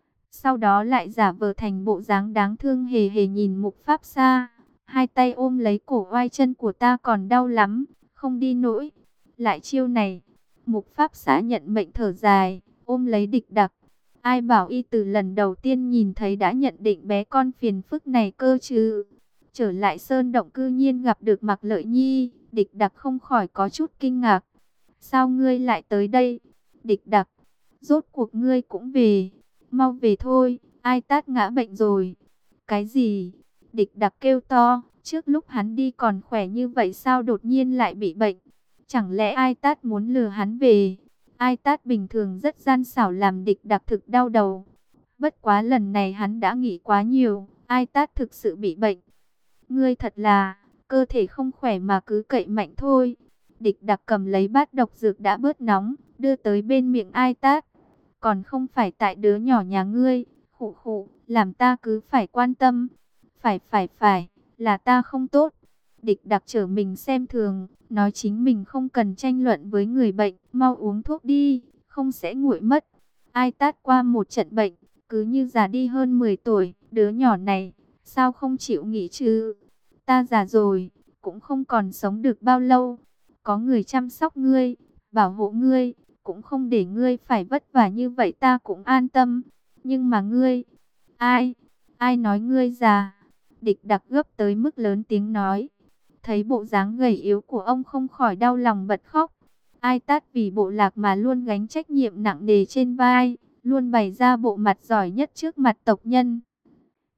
Sau đó lại giả vờ thành bộ dáng đáng thương hề hề nhìn Mục Pháp Sa. Hai tay ôm lấy cổ oai, chân của ta còn đau lắm, không đi nổi. Lại chiêu này, Mục Pháp Sa nhận mệnh thở dài, ôm lấy Địch Đặc. Ai bảo y từ lần đầu tiên nhìn thấy đã nhận định bé con phiền phức này cơ chứ. Trở lại sơn động cư nhiên gặp được Mạc Lợi Nhi, Địch Đặc không khỏi có chút kinh ngạc. Sao ngươi lại tới đây? Địch Đặc, rốt cuộc ngươi cũng về. Mau về thôi, Ai Tát ngã bệnh rồi. Cái gì? Địch Đặc kêu to, trước lúc hắn đi còn khỏe như vậy sao đột nhiên lại bị bệnh? Chẳng lẽ Ai Tát muốn lừa hắn về? Ai Tát bình thường rất gian xảo làm Địch Đặc thực đau đầu. Bất quá lần này hắn đã nghĩ quá nhiều, Ai Tát thực sự bị bệnh. Ngươi thật là, cơ thể không khỏe mà cứ cậy mạnh thôi. Địch Đặc cầm lấy bát độc dược đã bớt nóng, đưa tới bên miệng Ai Tát. Còn không phải tại đứa nhỏ nhà ngươi, khụ khụ, làm ta cứ phải quan tâm. Phải phải phải, là ta không tốt. Địch Đặc trở mình xem thường, nói chính mình không cần tranh luận với người bệnh, mau uống thuốc đi, không sẽ nguội mất. Ai Tát qua một trận bệnh, cứ như già đi hơn mười tuổi, đứa nhỏ này, sao không chịu nghỉ chứ? Ta già rồi, cũng không còn sống được bao lâu. Có người chăm sóc ngươi, bảo hộ ngươi, cũng không để ngươi phải vất vả như vậy ta cũng an tâm. Nhưng mà ngươi, ai, ai nói ngươi già? Địch Đặc gấp tới mức lớn tiếng nói. Thấy bộ dáng gầy yếu của ông không khỏi đau lòng bật khóc. Ai Tát vì bộ lạc mà luôn gánh trách nhiệm nặng nề trên vai, luôn bày ra bộ mặt giỏi nhất trước mặt tộc nhân.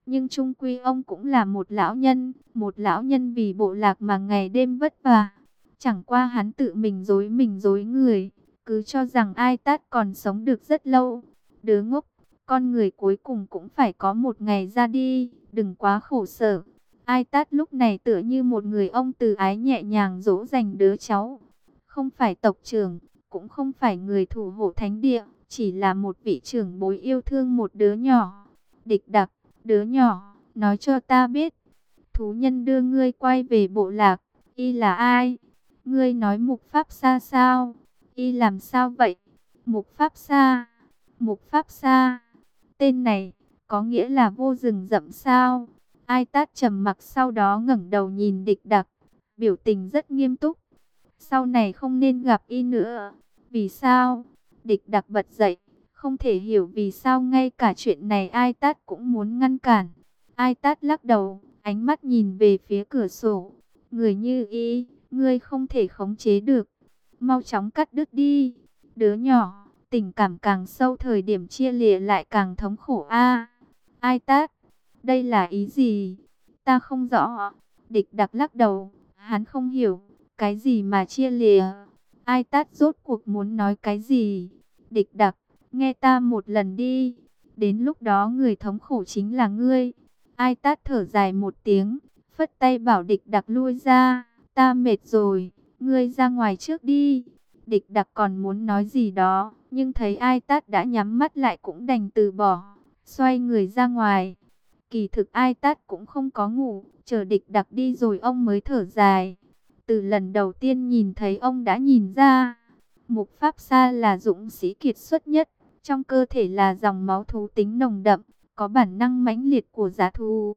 Nhưng chung quy ông cũng là một lão nhân, một lão nhân vì bộ lạc mà ngày đêm vất vả. Chẳng qua hắn tự mình dối mình dối người, cứ cho rằng Ai Tát còn sống được rất lâu. Đứa ngốc, con người cuối cùng cũng phải có một ngày ra đi, đừng quá khổ sở. Ai Tát lúc này tựa như một người ông từ ái nhẹ nhàng dỗ dành đứa cháu. Không phải tộc trưởng, cũng không phải người thủ hộ thánh địa, chỉ là một vị trưởng bối yêu thương một đứa nhỏ. Địch Đặc, đứa nhỏ, nói cho ta biết, thú nhân đưa ngươi quay về bộ lạc, y là ai? Ngươi nói Mục Pháp Sa sao? Y làm sao vậy? Mục Pháp Sa, Mục Pháp Sa, tên này có nghĩa là vô rừng rậm sao? Ai Tát trầm mặc, sau đó ngẩng đầu nhìn Địch Đặc, biểu tình rất nghiêm túc. Sau này không nên gặp y nữa. Vì sao? Địch Đặc bật dậy, không thể hiểu vì sao ngay cả chuyện này Ai Tát cũng muốn ngăn cản. Ai Tát lắc đầu, ánh mắt nhìn về phía cửa sổ. Người như y, ngươi không thể khống chế được. Mau chóng cắt đứt đi. Đứa nhỏ, tình cảm càng sâu thời điểm chia lìa lại càng thống khổ a. Ai Tát, đây là ý gì? Ta không rõ. Địch Đặc lắc đầu, hắn không hiểu. Cái gì mà chia lìa? Ai Tát rốt cuộc muốn nói cái gì? Địch Đặc, nghe ta một lần đi. Đến lúc đó người thống khổ chính là ngươi. Ai Tát thở dài một tiếng, phất tay bảo Địch Đặc lui ra. Ta mệt rồi, ngươi ra ngoài trước đi. Địch Đặc còn muốn nói gì đó, nhưng thấy Ai Tát đã nhắm mắt lại cũng đành từ bỏ, xoay người ra ngoài. Kỳ thực Ai Tát cũng không có ngủ, chờ Địch Đặc đi rồi ông mới thở dài. Từ lần đầu tiên nhìn thấy ông đã nhìn ra, Mục Pháp Sa là dũng sĩ kiệt xuất nhất, trong cơ thể là dòng máu thú tính nồng đậm, có bản năng mãnh liệt của dã thú.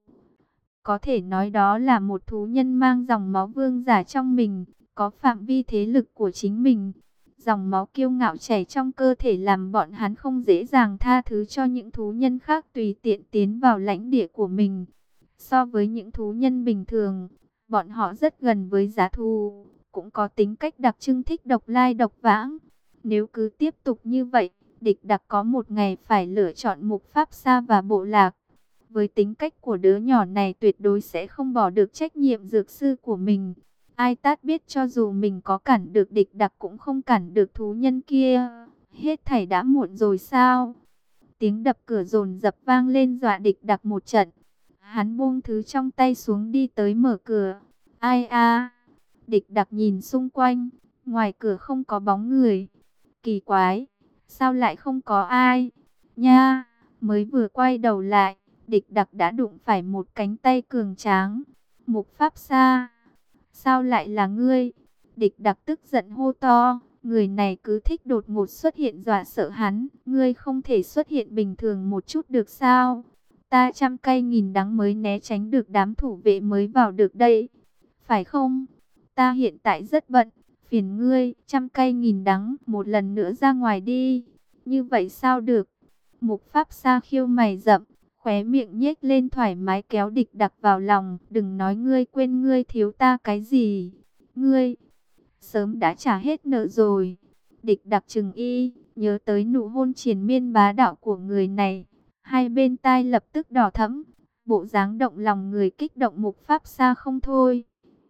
Có thể nói đó là một thú nhân mang dòng máu vương giả trong mình, có phạm vi thế lực của chính mình. Dòng máu kiêu ngạo chảy trong cơ thể làm bọn hắn không dễ dàng tha thứ cho những thú nhân khác tùy tiện tiến vào lãnh địa của mình. So với những thú nhân bình thường, bọn họ rất gần với dã thú, cũng có tính cách đặc trưng thích độc lai độc vãng. Nếu cứ tiếp tục như vậy, Địch Đặc có một ngày phải lựa chọn Mục Pháp Sa và bộ lạc. Với tính cách của đứa nhỏ này tuyệt đối sẽ không bỏ được trách nhiệm dược sư của mình. Ai Tát biết cho dù mình có cản được Địch Đặc cũng không cản được thú nhân kia. Hết thảy đã muộn rồi sao? Tiếng đập cửa dồn dập vang lên dọa Địch Đặc một trận. Hắn buông thứ trong tay xuống đi tới mở cửa. Ai a? Địch Đặc nhìn xung quanh, ngoài cửa không có bóng người. Kỳ quái, sao lại không có ai? Nha, mới vừa quay đầu lại, Địch Đặc đã đụng phải một cánh tay cường tráng. Mục Pháp Sa, sao lại là ngươi? Địch Đặc tức giận hô to, người này cứ thích đột ngột xuất hiện dọa sợ hắn. Ngươi không thể xuất hiện bình thường một chút được sao? Ta trăm cây nghìn đắng mới né tránh được đám thủ vệ mới vào được đây. Phải không? Ta hiện tại rất bận, phiền ngươi trăm cây nghìn đắng một lần nữa ra ngoài đi. Như vậy sao được? Mục Pháp Sa khiêu mày rậm, khóe miệng nhếch lên thoải mái kéo Địch Đặc vào lòng. Đừng nói ngươi quên ngươi thiếu ta cái gì. Ngươi sớm đã trả hết nợ rồi. Địch Đặc chừng y, nhớ tới nụ hôn triền miên bá đạo của người này. Hai bên tai lập tức đỏ thẫm, bộ dáng động lòng người kích động Mục Pháp Sa không thôi.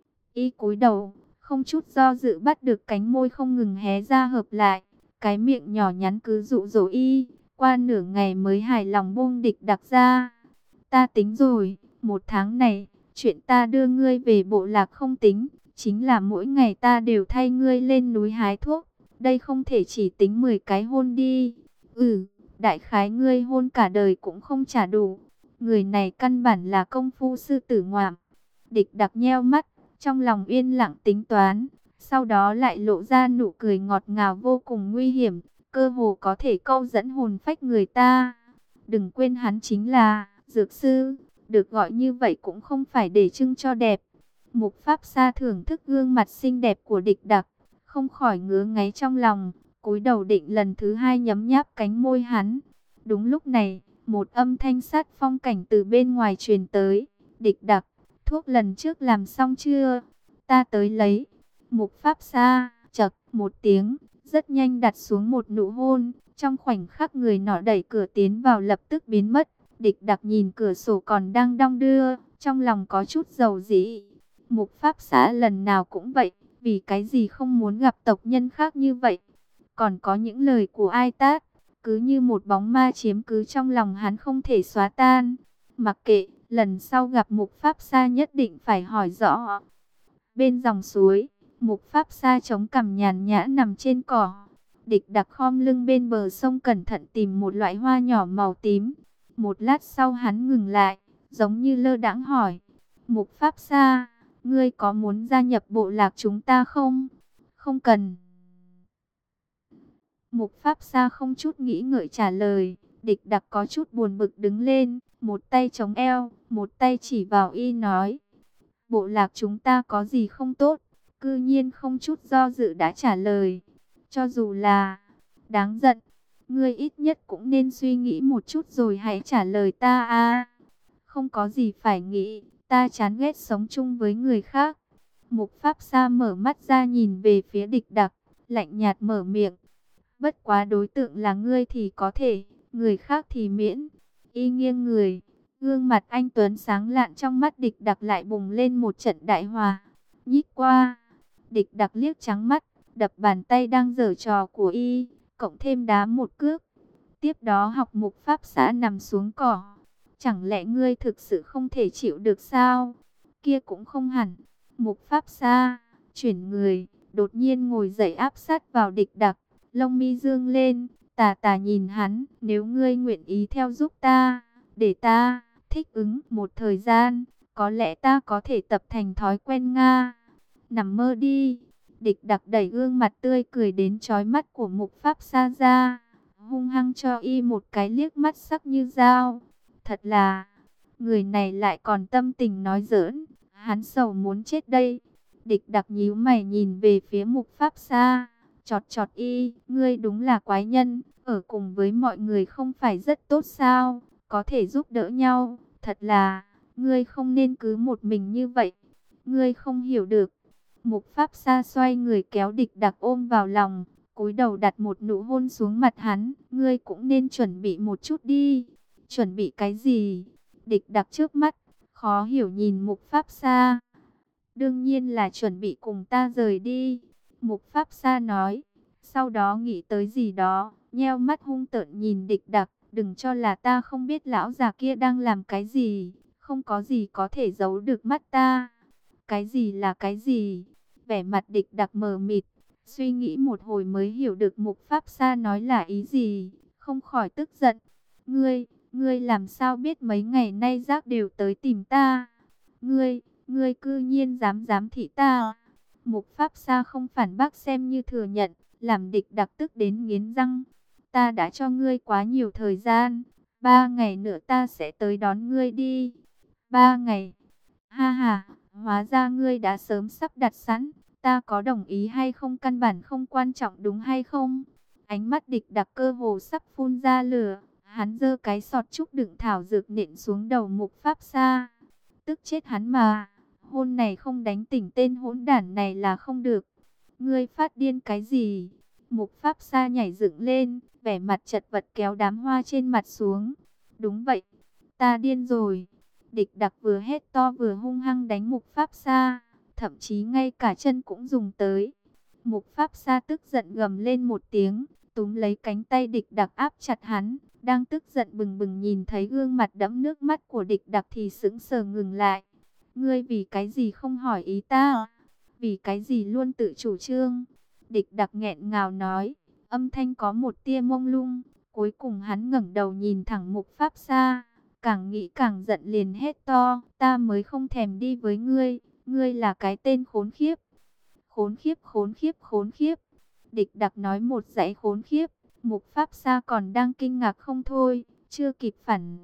Y cúi đầu, không chút do dự bắt được cánh môi không ngừng hé ra hợp lại. Cái miệng nhỏ nhắn cứ dụ dỗ y, qua nửa ngày mới hài lòng buông Địch Đặc ra. Ta tính rồi, một tháng này, chuyện ta đưa ngươi về bộ lạc không tính, chính là mỗi ngày ta đều thay ngươi lên núi hái thuốc. Đây không thể chỉ tính mười cái hôn đi. Ừ, đại khái ngươi hôn cả đời cũng không trả đủ. Người này căn bản là công phu sư tử ngoạm. Địch Đặc nheo mắt, trong lòng yên lặng tính toán, sau đó lại lộ ra nụ cười ngọt ngào vô cùng nguy hiểm, cơ hồ có thể câu dẫn hồn phách người ta. Đừng quên hắn chính là dược sư, được gọi như vậy cũng không phải để trưng cho đẹp. Mục Pháp Sa thưởng thức gương mặt xinh đẹp của Địch Đặc, không khỏi ngứa ngáy trong lòng, cúi đầu định lần thứ hai nhấm nháp cánh môi hắn. Đúng lúc này, một âm thanh sát phong cảnh từ bên ngoài truyền tới. Địch Đặc, thuốc lần trước làm xong chưa? Ta tới lấy. Mục Pháp Sa chậc một tiếng, rất nhanh đặt xuống một nụ hôn. Trong khoảnh khắc người nọ đẩy cửa tiến vào lập tức biến mất. Địch Đặc nhìn cửa sổ còn đang đong đưa, trong lòng có chút dầu dĩ. Mục Pháp Xã lần nào cũng vậy, vì cái gì không muốn gặp tộc nhân khác như vậy. Còn có những lời của Ai Tát, cứ như một bóng ma chiếm cứ trong lòng hắn không thể xóa tan. Mặc kệ, lần sau gặp Mục Pháp Sa nhất định phải hỏi rõ. Bên dòng suối, Mục Pháp Sa chống cằm nhàn nhã nằm trên cỏ. Địch Đặc khom lưng bên bờ sông cẩn thận tìm một loại hoa nhỏ màu tím. Một lát sau hắn ngừng lại, giống như lơ đãng hỏi: Mục Pháp Sa, ngươi có muốn gia nhập bộ lạc chúng ta không? Không cần. Mục Pháp Sa không chút nghĩ ngợi trả lời. Địch Đặc có chút buồn bực đứng lên, một tay chống eo, một tay chỉ vào y nói: bộ lạc chúng ta có gì không tốt? Cư nhiên không chút do dự đã trả lời. Cho dù là đáng giận, ngươi ít nhất cũng nên suy nghĩ một chút rồi hãy trả lời ta a. Không có gì phải nghĩ, ta chán ghét sống chung với người khác. Mục Pháp Sa mở mắt ra nhìn về phía Địch Đặc, lạnh nhạt mở miệng: bất quá đối tượng là ngươi thì có thể, người khác thì miễn. Y nghiêng người, gương mặt anh tuấn sáng lạn, trong mắt Địch Đặc lại bùng lên một trận đại hòa. Nhích qua, Địch Đặc liếc trắng mắt, đập bàn tay đang giở trò của y, cộng thêm đá một cước. Tiếp đó học Mục Pháp Xã nằm xuống cỏ. Chẳng lẽ ngươi thực sự không thể chịu được sao? Kia cũng không hẳn. Mục Pháp Xã chuyển người, đột nhiên ngồi dậy áp sát vào Địch Đặc, lông mi dương lên, tà tà nhìn hắn: nếu ngươi nguyện ý theo giúp ta, để ta thích ứng một thời gian, có lẽ ta có thể tập thành thói quen Nga. Nằm mơ đi. Địch Đặc đẩy gương mặt tươi cười đến chói mắt của Mục Pháp Sa ra, hung hăng cho y một cái liếc mắt sắc như dao. Thật là, người này lại còn tâm tình nói giỡn, hắn sầu muốn chết đây. Địch Đặc nhíu mày nhìn về phía Mục Pháp Sa, chọt chọt y: ngươi đúng là quái nhân, ở cùng với mọi người không phải rất tốt sao? Có thể giúp đỡ nhau, thật là, ngươi không nên cứ một mình như vậy. Ngươi không hiểu được. Mục Pháp Sa xoay người kéo Địch Đặc ôm vào lòng, cúi đầu đặt một nụ hôn xuống mặt hắn. Ngươi cũng nên chuẩn bị một chút đi. Chuẩn bị cái gì? Địch Đặc trước mắt, khó hiểu nhìn Mục Pháp Sa. Đương nhiên là chuẩn bị cùng ta rời đi. Mục Pháp Sa nói, sau đó nghĩ tới gì đó, nheo mắt hung tợn nhìn Địch Đặc. Đừng cho là ta không biết lão già kia đang làm cái gì, không có gì có thể giấu được mắt ta. Cái gì là cái gì? Vẻ mặt Địch Đặc mờ mịt, suy nghĩ một hồi mới hiểu được Mục Pháp Sa nói là ý gì, không khỏi tức giận. Ngươi, ngươi làm sao biết mấy ngày nay Giác đều tới tìm ta? Ngươi, ngươi cư nhiên dám dám thị ta. Mục Pháp Sa không phản bác xem như thừa nhận, làm Địch Đặc tức đến nghiến răng. Ta đã cho ngươi quá nhiều thời gian, ba ngày nữa ta sẽ tới đón ngươi đi. Ba ngày? Ha ha, hóa ra ngươi đã sớm sắp đặt sẵn, ta có đồng ý hay không căn bản không quan trọng đúng hay không? Ánh mắt Địch Đặc cơ hồ sắp phun ra lửa, hắn giơ cái sọt trúc đựng thảo dược nện xuống đầu Mục Pháp Sa. Tức chết hắn mà, hôn này không đánh tỉnh tên hỗn đản này là không được. Ngươi phát điên cái gì? Mục Pháp Sa nhảy dựng lên, vẻ mặt chật vật kéo đám hoa trên mặt xuống. Đúng vậy, ta điên rồi. Địch Đặc vừa hét to vừa hung hăng đánh Mục Pháp Sa, thậm chí ngay cả chân cũng dùng tới. Mục Pháp Sa tức giận gầm lên một tiếng, túm lấy cánh tay Địch Đặc áp chặt hắn. Đang tức giận bừng bừng nhìn thấy gương mặt đẫm nước mắt của Địch Đặc thì sững sờ ngừng lại. Ngươi vì cái gì không hỏi ý ta? Vì cái gì luôn tự chủ trương? Địch Đặc nghẹn ngào nói, âm thanh có một tia mông lung. Cuối cùng hắn ngẩng đầu nhìn thẳng Mục Pháp Sa, càng nghĩ càng giận liền hét to, ta mới không thèm đi với ngươi, ngươi là cái tên khốn khiếp. Khốn khiếp, khốn khiếp, khốn khiếp. Địch Đặc nói một dãy khốn khiếp. Mục Pháp Sa còn đang kinh ngạc không thôi, chưa kịp phản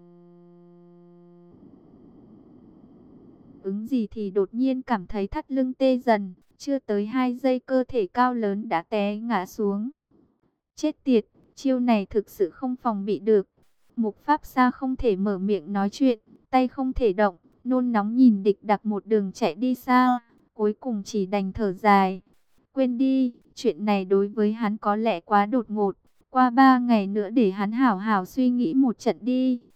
ứng gì thì đột nhiên cảm thấy thắt lưng tê dần, chưa tới hai giây cơ thể cao lớn đã té ngã xuống. Chết tiệt, chiêu này thực sự không phòng bị được. Mục Pháp Sa không thể mở miệng nói chuyện, tay không thể động, nôn nóng nhìn Địch Đặc một đường chạy đi xa, cuối cùng chỉ đành thở dài. Quên đi, chuyện này đối với hắn có lẽ quá đột ngột, qua ba ngày nữa để hắn hảo hảo suy nghĩ một trận đi.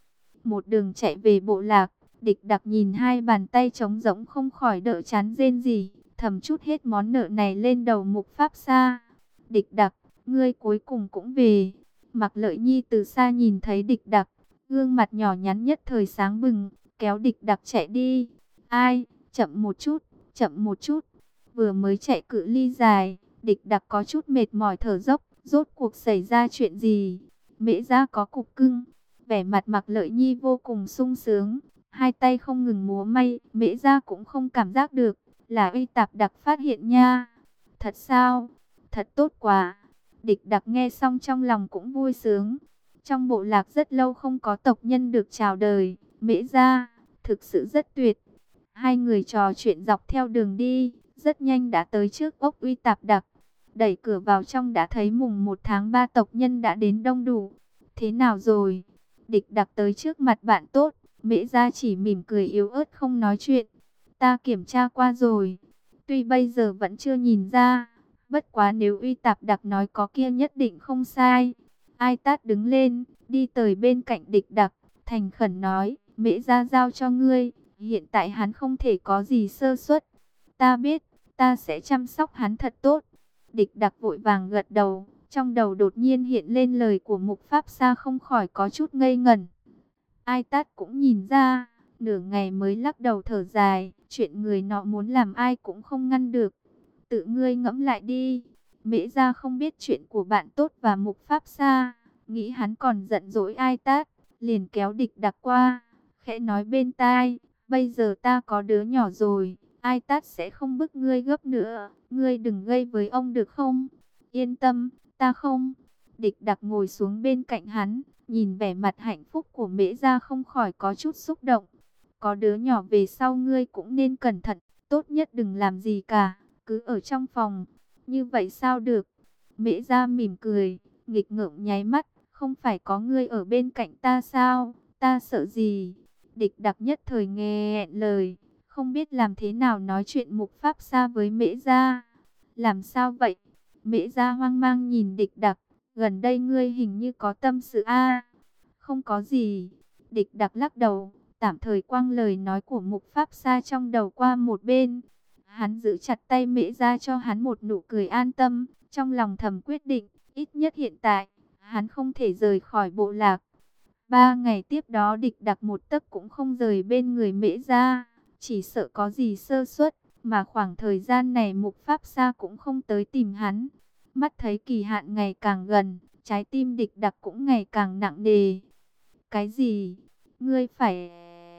Một đường chạy về bộ lạc, Địch Đặc nhìn hai bàn tay trống rỗng không khỏi đỡ chán rên rỉ, thầm trút hết món nợ này lên đầu Mục Pháp Sa. Địch Đặc, ngươi cuối cùng cũng về. Mạc Lợi Nhi từ xa nhìn thấy Địch Đặc, gương mặt nhỏ nhắn nhất thời sáng bừng, kéo Địch Đặc chạy đi. Ai, chậm một chút, chậm một chút. Vừa mới chạy cự ly dài, Địch Đặc có chút mệt mỏi thở dốc, rốt cuộc xảy ra chuyện gì? Mễ Gia có cục cưng. Vẻ mặt Mạc Lợi Nhi vô cùng sung sướng, hai tay không ngừng múa may, Mễ Gia cũng không cảm giác được, là Uy Tạp Đặc phát hiện nha. Thật sao? Thật tốt quá. Địch Đặc nghe xong trong lòng cũng vui sướng. Trong bộ lạc rất lâu không có tộc nhân được chào đời, Mễ Gia thực sự rất tuyệt. Hai người trò chuyện dọc theo đường đi, rất nhanh đã tới trước ốc Uy Tạp Đặc. Đẩy cửa vào trong đã thấy mùng một tháng ba tộc nhân đã đến đông đủ. Thế nào rồi? Địch Đặc tới trước mặt bạn tốt, Mễ Gia chỉ mỉm cười yếu ớt không nói chuyện. Ta kiểm tra qua rồi, tuy bây giờ vẫn chưa nhìn ra, bất quá nếu Uy Tạp Đặc nói có kia nhất định không sai. Ai Tát đứng lên, đi tới bên cạnh Địch Đặc, thành khẩn nói, Mễ Gia giao cho ngươi, hiện tại hắn không thể có gì sơ suất. Ta biết, ta sẽ chăm sóc hắn thật tốt. Địch Đặc vội vàng gật đầu, trong đầu đột nhiên hiện lên lời của Mục Pháp Sa không khỏi có chút ngây ngẩn. Ai Tát cũng nhìn ra, nửa ngày mới lắc đầu thở dài, chuyện người nọ muốn làm ai cũng không ngăn được. Tự ngươi ngẫm lại đi, Mễ Gia không biết chuyện của bạn tốt và Mục Pháp Sa, nghĩ hắn còn giận dỗi Ai Tát, liền kéo Địch Đặc qua, khẽ nói bên tai, bây giờ ta có đứa nhỏ rồi, Ai Tát sẽ không bức ngươi gấp nữa, ngươi đừng gây với ông được không? Yên tâm, ta không. Địch Đặc ngồi xuống bên cạnh hắn, nhìn vẻ mặt hạnh phúc của Mễ Gia không khỏi có chút xúc động. Có đứa nhỏ về sau ngươi cũng nên cẩn thận, tốt nhất đừng làm gì cả, cứ ở trong phòng. Như vậy sao được? Mễ Gia mỉm cười, nghịch ngợm nháy mắt, không phải có ngươi ở bên cạnh ta sao? Ta sợ gì? Địch Đặc nhất thời nghe lời, không biết làm thế nào nói chuyện Mục Pháp Sa với Mễ Gia. Làm sao vậy? Mễ Gia hoang mang nhìn Địch Đặc, gần đây ngươi hình như có tâm sự a. Không có gì. Địch Đặc lắc đầu, tạm thời quăng lời nói của Mục Pháp Sa trong đầu qua một bên. Hắn giữ chặt tay Mễ Gia cho hắn một nụ cười an tâm, trong lòng thầm quyết định, ít nhất hiện tại, hắn không thể rời khỏi bộ lạc. Ba ngày tiếp đó Địch Đặc một tấc cũng không rời bên người Mễ Gia, chỉ sợ có gì sơ suất, mà khoảng thời gian này Mục Pháp Sa cũng không tới tìm hắn. Mắt thấy kỳ hạn ngày càng gần, trái tim Địch Đặc cũng ngày càng nặng nề. Cái gì? Ngươi phải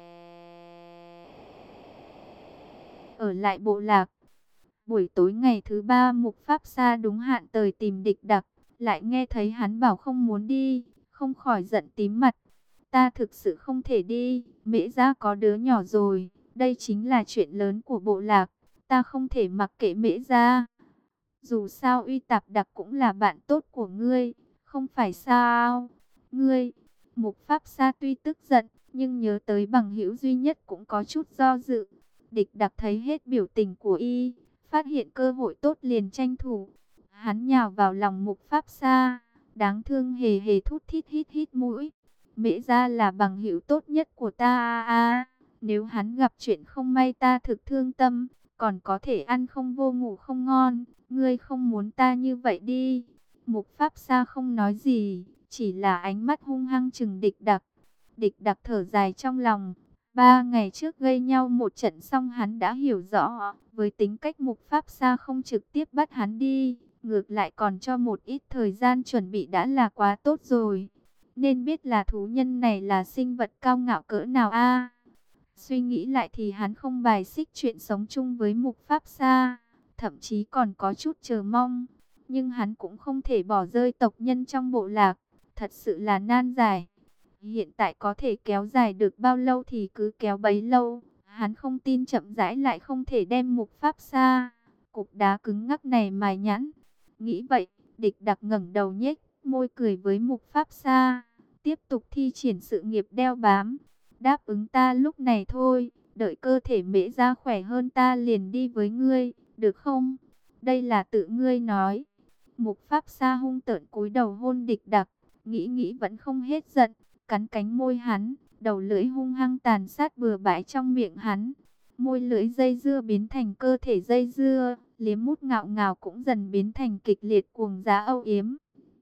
ở lại bộ lạc? Buổi tối ngày thứ ba Mục Pháp Sa đúng hạn tới tìm Địch Đặc, lại nghe thấy hắn bảo không muốn đi, không khỏi giận tím mặt. Ta thực sự không thể đi, Mễ Gia có đứa nhỏ rồi, đây chính là chuyện lớn của bộ lạc, ta không thể mặc kệ Mễ Gia. Dù sao Uy Tạp Đặc cũng là bạn tốt của ngươi, không phải sao? Ngươi, Mục Pháp Sa tuy tức giận, nhưng nhớ tới bằng hữu duy nhất cũng có chút do dự. Địch Đặc thấy hết biểu tình của y, phát hiện cơ hội tốt liền tranh thủ. Hắn nhào vào lòng Mục Pháp Sa, đáng thương hề hề thút thít hít hít mũi. Mễ Gia là bằng hữu tốt nhất của ta a a, nếu hắn gặp chuyện không may ta thực thương tâm, còn có thể ăn không vô ngủ không ngon, ngươi không muốn ta như vậy đi. Mục Pháp Sa không nói gì, chỉ là ánh mắt hung hăng chừng Địch Đặc. Địch Đặc thở dài trong lòng, ba ngày trước gây nhau một trận xong hắn đã hiểu rõ, với tính cách Mục Pháp Sa không trực tiếp bắt hắn đi, ngược lại còn cho một ít thời gian chuẩn bị đã là quá tốt rồi. Nên biết là thú nhân này là sinh vật cao ngạo cỡ nào a. Suy nghĩ lại thì hắn không bài xích chuyện sống chung với Mục Pháp Sa, thậm chí còn có chút chờ mong. Nhưng hắn cũng không thể bỏ rơi tộc nhân trong bộ lạc, thật sự là nan giải. Hiện tại có thể kéo dài được bao lâu thì cứ kéo bấy lâu. Hắn không tin chậm rãi lại không thể đem Mục Pháp Sa, cục đá cứng ngắc này mài nhẵn. Nghĩ vậy, Địch Đặc ngẩng đầu nhếch môi cười với Mục Pháp Sa, tiếp tục thi triển sự nghiệp đeo bám. Đáp ứng ta lúc này thôi, đợi cơ thể Mễ Gia khỏe hơn ta liền đi với ngươi, được không? Đây là tự ngươi nói. Mục Pháp Sa hung tợn cúi đầu hôn Địch Đặc, nghĩ nghĩ vẫn không hết giận, cắn cánh môi hắn, đầu lưỡi hung hăng tàn sát bừa bãi trong miệng hắn. Môi lưỡi dây dưa biến thành cơ thể dây dưa, liếm mút ngạo ngào cũng dần biến thành kịch liệt cuồng giá âu yếm.